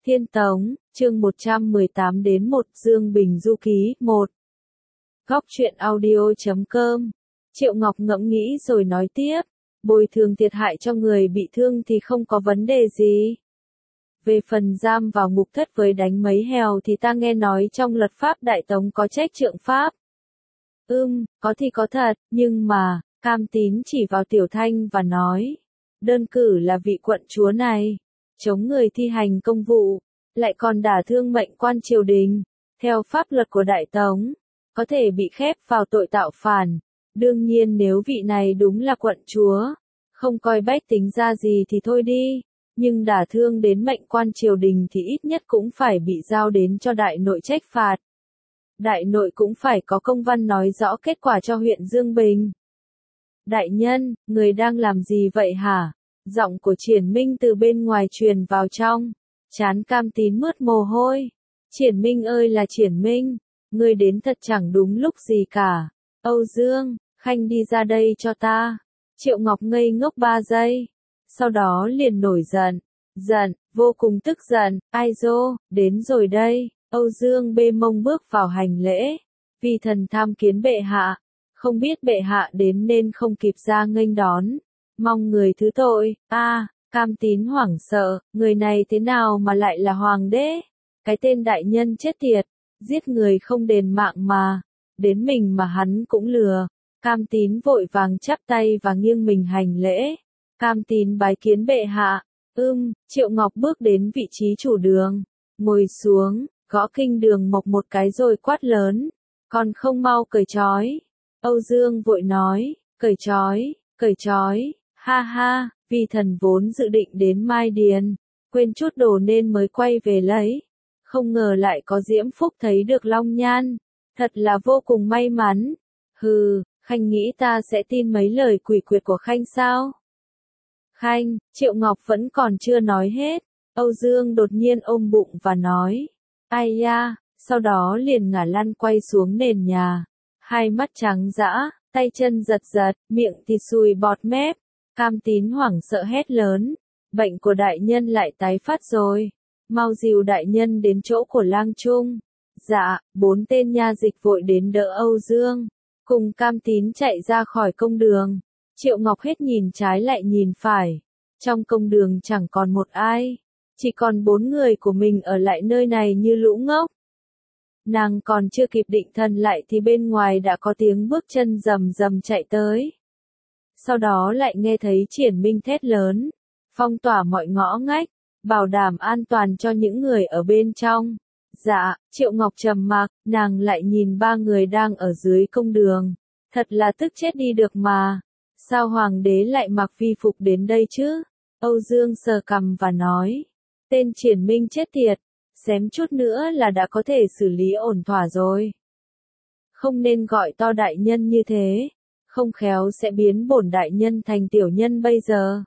Thiên Tống, chương 118 đến 1 Dương Bình Du Ký 1. Góc truyện audio.com. Triệu Ngọc ngẫm nghĩ rồi nói tiếp, bồi thường thiệt hại cho người bị thương thì không có vấn đề gì. Về phần giam vào ngục thất với đánh mấy hèo thì ta nghe nói trong luật pháp Đại Tống có trách trượng pháp. Có thì có thật, nhưng mà, Cam Tín chỉ vào Tiểu Thanh và nói, đơn cử là vị quận chúa này, chống người thi hành công vụ, lại còn đả thương mệnh quan triều đình, theo pháp luật của Đại Tống, có thể bị khép vào tội tạo phản. Đương nhiên nếu vị này đúng là quận chúa, không coi bách tính ra gì thì thôi đi, nhưng đả thương đến mệnh quan triều đình thì ít nhất cũng phải bị giao đến cho đại nội trách phạt. Đại nội cũng phải có công văn nói rõ kết quả cho huyện Dương Bình. Đại nhân, người đang làm gì vậy hả? Giọng của Triển Minh từ bên ngoài truyền vào trong. Trán Cam Tín mướt mồ hôi. Triển Minh ơi là Triển Minh, ngươi đến thật chẳng đúng lúc gì cả. Âu Dương, Khanh đi ra đây cho ta. Triệu Ngọc ngây ngốc 3 giây. Sau đó liền nổi giận, vô cùng tức giận. Ai dô, đến rồi đây. Âu Dương bê mông bước vào hành lễ. Vì thần tham kiến bệ hạ. Không biết bệ hạ đến nên không kịp ra nghênh đón. Mong người thứ tội. Cam Tín hoảng sợ, người này thế nào mà lại là hoàng đế? Cái tên đại nhân chết tiệt, giết người không đền mạng mà, đến mình mà hắn cũng lừa. Cam Tín vội vàng chắp tay và nghiêng mình hành lễ. Cam Tín bái kiến bệ hạ. Triệu Ngọc bước đến vị trí chủ đường, ngồi xuống, gõ kinh đường mộc một cái rồi quát lớn, còn không mau cởi trói. Âu Dương vội nói, cởi trói, ha ha. Vì thần vốn dự định đến Mai Điền, quên chút đồ nên mới quay về lấy. Không ngờ lại có Diễm Phúc thấy được Long Nhan. Thật là vô cùng may mắn. Khanh nghĩ ta sẽ tin mấy lời quỷ quyệt của Khanh sao? Khanh, Triệu Ngọc vẫn còn chưa nói hết. Âu Dương đột nhiên ôm bụng và nói, ai da, sau đó liền ngả lăn quay xuống nền nhà. Hai mắt trắng dã, tay chân giật, miệng thì sùi bọt mép. Cam Tín hoảng sợ hét lớn, bệnh của đại nhân lại tái phát rồi, mau dìu đại nhân đến chỗ của lang trung. Dạ, 4 tên nha dịch vội đến đỡ Âu Dương, cùng Cam Tín chạy ra khỏi công đường. Triệu Ngọc hết nhìn trái lại nhìn phải, trong công đường chẳng còn một ai, chỉ còn 4 người của mình ở lại nơi này như lũ ngốc. Nàng còn chưa kịp định thần lại thì bên ngoài đã có tiếng bước chân rầm chạy tới. Sau đó lại nghe thấy Triển Minh thét lớn, phong tỏa mọi ngõ ngách, bảo đảm an toàn cho những người ở bên trong. Dạ, Triệu Ngọc trầm mặc, nàng lại nhìn 3 người đang ở dưới công đường. Thật là tức chết đi được mà. Sao hoàng đế lại mặc phi phục đến đây chứ? Âu Dương sờ cằm và nói, tên Triển Minh chết tiệt, xém chút nữa là đã có thể xử lý ổn thỏa rồi. Không nên gọi to đại nhân như thế. Không khéo sẽ biến bổn đại nhân thành tiểu nhân bây giờ.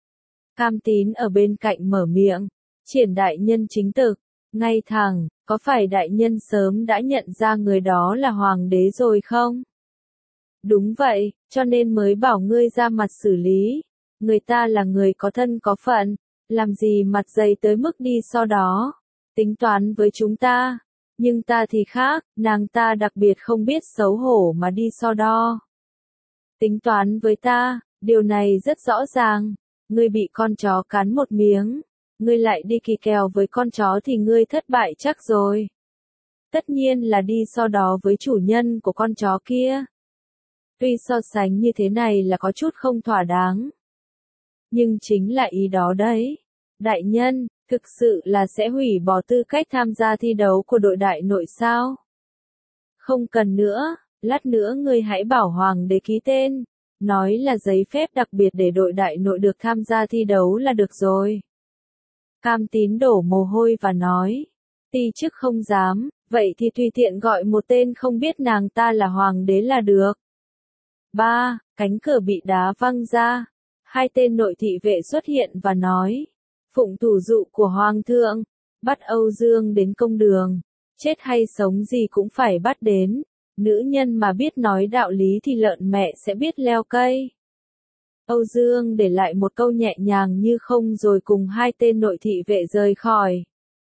Cam Tín ở bên cạnh mở miệng, Triển đại nhân chính trực, ngay thẳng, có phải đại nhân sớm đã nhận ra người đó là hoàng đế rồi không? Đúng vậy, cho nên mới bảo ngươi ra mặt xử lý. Người ta là người có thân có phận, làm gì mặt dày tới mức đi so đó, tính toán với chúng ta. Nhưng ta thì khác, nàng ta đặc biệt không biết xấu hổ mà đi so đo. Tính toán với ta, điều này rất rõ ràng. Ngươi bị con chó cắn một miếng, ngươi lại đi kỳ kèo với con chó thì ngươi thất bại chắc rồi. Tất nhiên là đi so đó với chủ nhân của con chó kia. Tuy so sánh như thế này là có chút không thỏa đáng, nhưng chính là ý đó đấy. Đại nhân, thực sự là sẽ hủy bỏ tư cách tham gia thi đấu của đội đại nội sao? Không cần nữa. Lát nữa ngươi hãy bảo hoàng đế ký tên, nói là giấy phép đặc biệt để đội đại nội được tham gia thi đấu là được rồi. Cam Tín đổ mồ hôi và nói, ti chức không dám, vậy thì tùy tiện gọi một tên không biết nàng ta là hoàng đế là được. Cánh cửa bị đá văng ra, 2 tên nội thị vệ xuất hiện và nói, phụng thủ dụ của hoàng thượng, bắt Âu Dương đến công đường, chết hay sống gì cũng phải bắt đến. Nữ nhân mà biết nói đạo lý thì lợn mẹ sẽ biết leo cây. Âu Dương để lại một câu nhẹ nhàng như không rồi cùng 2 tên nội thị vệ rời khỏi.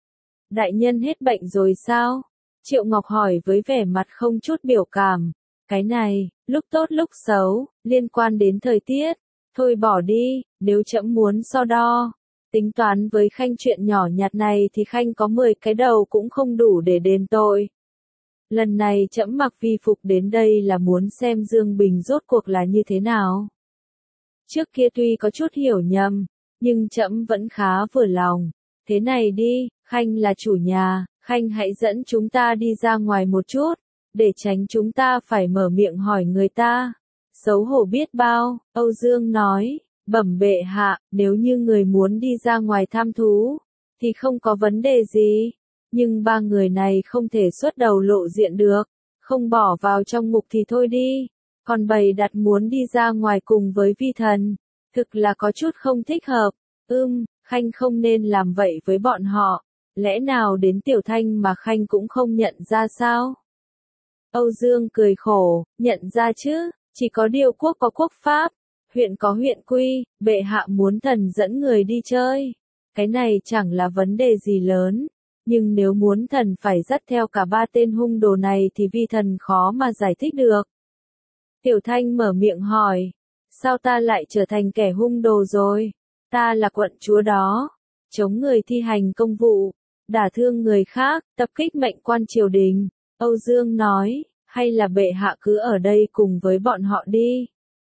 Đại nhân hết bệnh rồi sao? Triệu Ngọc hỏi với vẻ mặt không chút biểu cảm. Cái này, lúc tốt lúc xấu, liên quan đến thời tiết. Thôi bỏ đi, nếu trẫm muốn so đo. Tính toán với Khanh chuyện nhỏ nhặt này thì Khanh có 10 cái đầu cũng không đủ để đền tội. Lần này trẫm mặc vi phục đến đây là muốn xem Dương Bình rốt cuộc là như thế nào. Trước kia tuy có chút hiểu nhầm, nhưng trẫm vẫn khá vừa lòng. Thế này đi, Khanh là chủ nhà, Khanh hãy dẫn chúng ta đi ra ngoài một chút, để tránh chúng ta phải mở miệng hỏi người ta. Xấu hổ biết bao, Âu Dương nói, bẩm bệ hạ, nếu như người muốn đi ra ngoài tham thú, thì không có vấn đề gì. Nhưng ba người này không thể xuất đầu lộ diện được, không bỏ vào trong ngục thì thôi đi. Còn bày đặt muốn đi ra ngoài cùng với vi thần, thực là có chút không thích hợp. Khanh không nên làm vậy với bọn họ. Lẽ nào đến Tiểu Thanh mà Khanh cũng không nhận ra sao? Âu Dương cười khổ, nhận ra chứ, chỉ có điều quốc có quốc pháp, huyện có huyện quy, bệ hạ muốn thần dẫn người đi chơi. Cái này chẳng là vấn đề gì lớn, nhưng nếu muốn thần phải dắt theo cả ba tên hung đồ này thì vi thần khó mà giải thích được. Tiểu Thanh mở miệng hỏi, sao ta lại trở thành kẻ hung đồ rồi? Ta là quận chúa đó, chống người thi hành công vụ, đả thương người khác, tập kích mệnh quan triều đình. Âu Dương nói, hay là bệ hạ cứ ở đây cùng với bọn họ đi.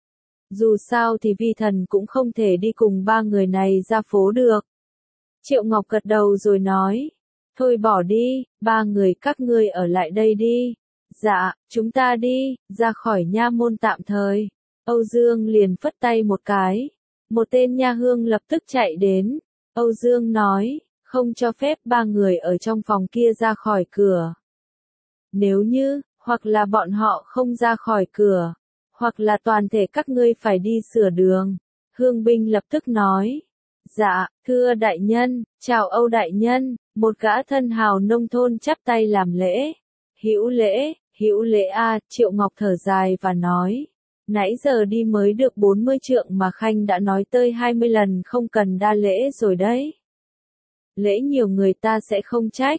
Dù sao thì vi thần cũng không thể đi cùng ba người này ra phố được. Triệu Ngọc gật đầu rồi nói, thôi bỏ đi, ba người các ngươi ở lại đây đi. Dạ, chúng ta đi, ra khỏi nha môn tạm thời. Âu Dương liền phất tay một cái. Một tên nha hương lập tức chạy đến. Âu Dương nói, không cho phép ba người ở trong phòng kia ra khỏi cửa. Nếu như, hoặc là bọn họ không ra khỏi cửa, hoặc là toàn thể các ngươi phải đi sửa đường. Hương binh lập tức nói, dạ, thưa đại nhân, chào Âu đại nhân. Một gã thân hào nông thôn chắp tay làm lễ. Hữu lễ a. Triệu Ngọc thở dài và nói, nãy giờ đi mới được 40 trượng mà Khanh đã nói tới 20 lần không cần đa lễ rồi đấy. Lễ nhiều người ta sẽ không trách.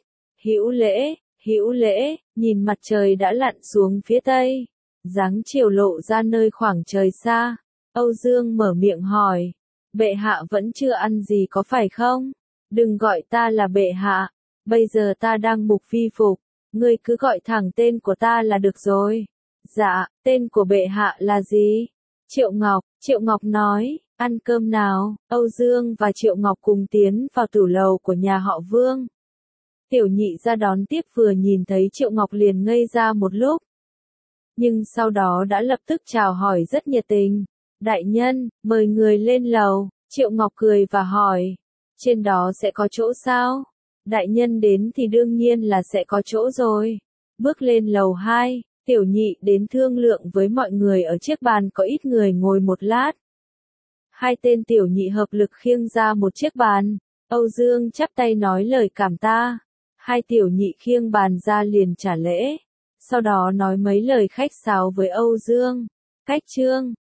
Hữu lễ, nhìn mặt trời đã lặn xuống phía tây, dáng chiều lộ ra nơi khoảng trời xa. Âu Dương mở miệng hỏi, bệ hạ vẫn chưa ăn gì có phải không? Đừng gọi ta là bệ hạ, bây giờ ta đang mục vi phục, ngươi cứ gọi thẳng tên của ta là được rồi. Dạ, tên của bệ hạ là gì? Triệu Ngọc nói, ăn cơm nào. Âu Dương và Triệu Ngọc cùng tiến vào tửu lầu của nhà họ Vương. Tiểu nhị ra đón tiếp vừa nhìn thấy Triệu Ngọc liền ngây ra một lúc. Nhưng sau đó đã lập tức chào hỏi rất nhiệt tình. Đại nhân, mời người lên lầu. Triệu Ngọc cười và hỏi, trên đó sẽ có chỗ sao? Đại nhân đến thì đương nhiên là sẽ có chỗ rồi. Bước lên lầu 2, tiểu nhị đến thương lượng với mọi người ở chiếc bàn có ít người ngồi một lát. Hai tên tiểu nhị hợp lực khiêng ra một chiếc bàn. Âu Dương chắp tay nói lời cảm tạ. Hai tiểu nhị khiêng bàn ra liền trả lễ. Sau đó nói mấy lời khách sáo với Âu Dương. Cách chương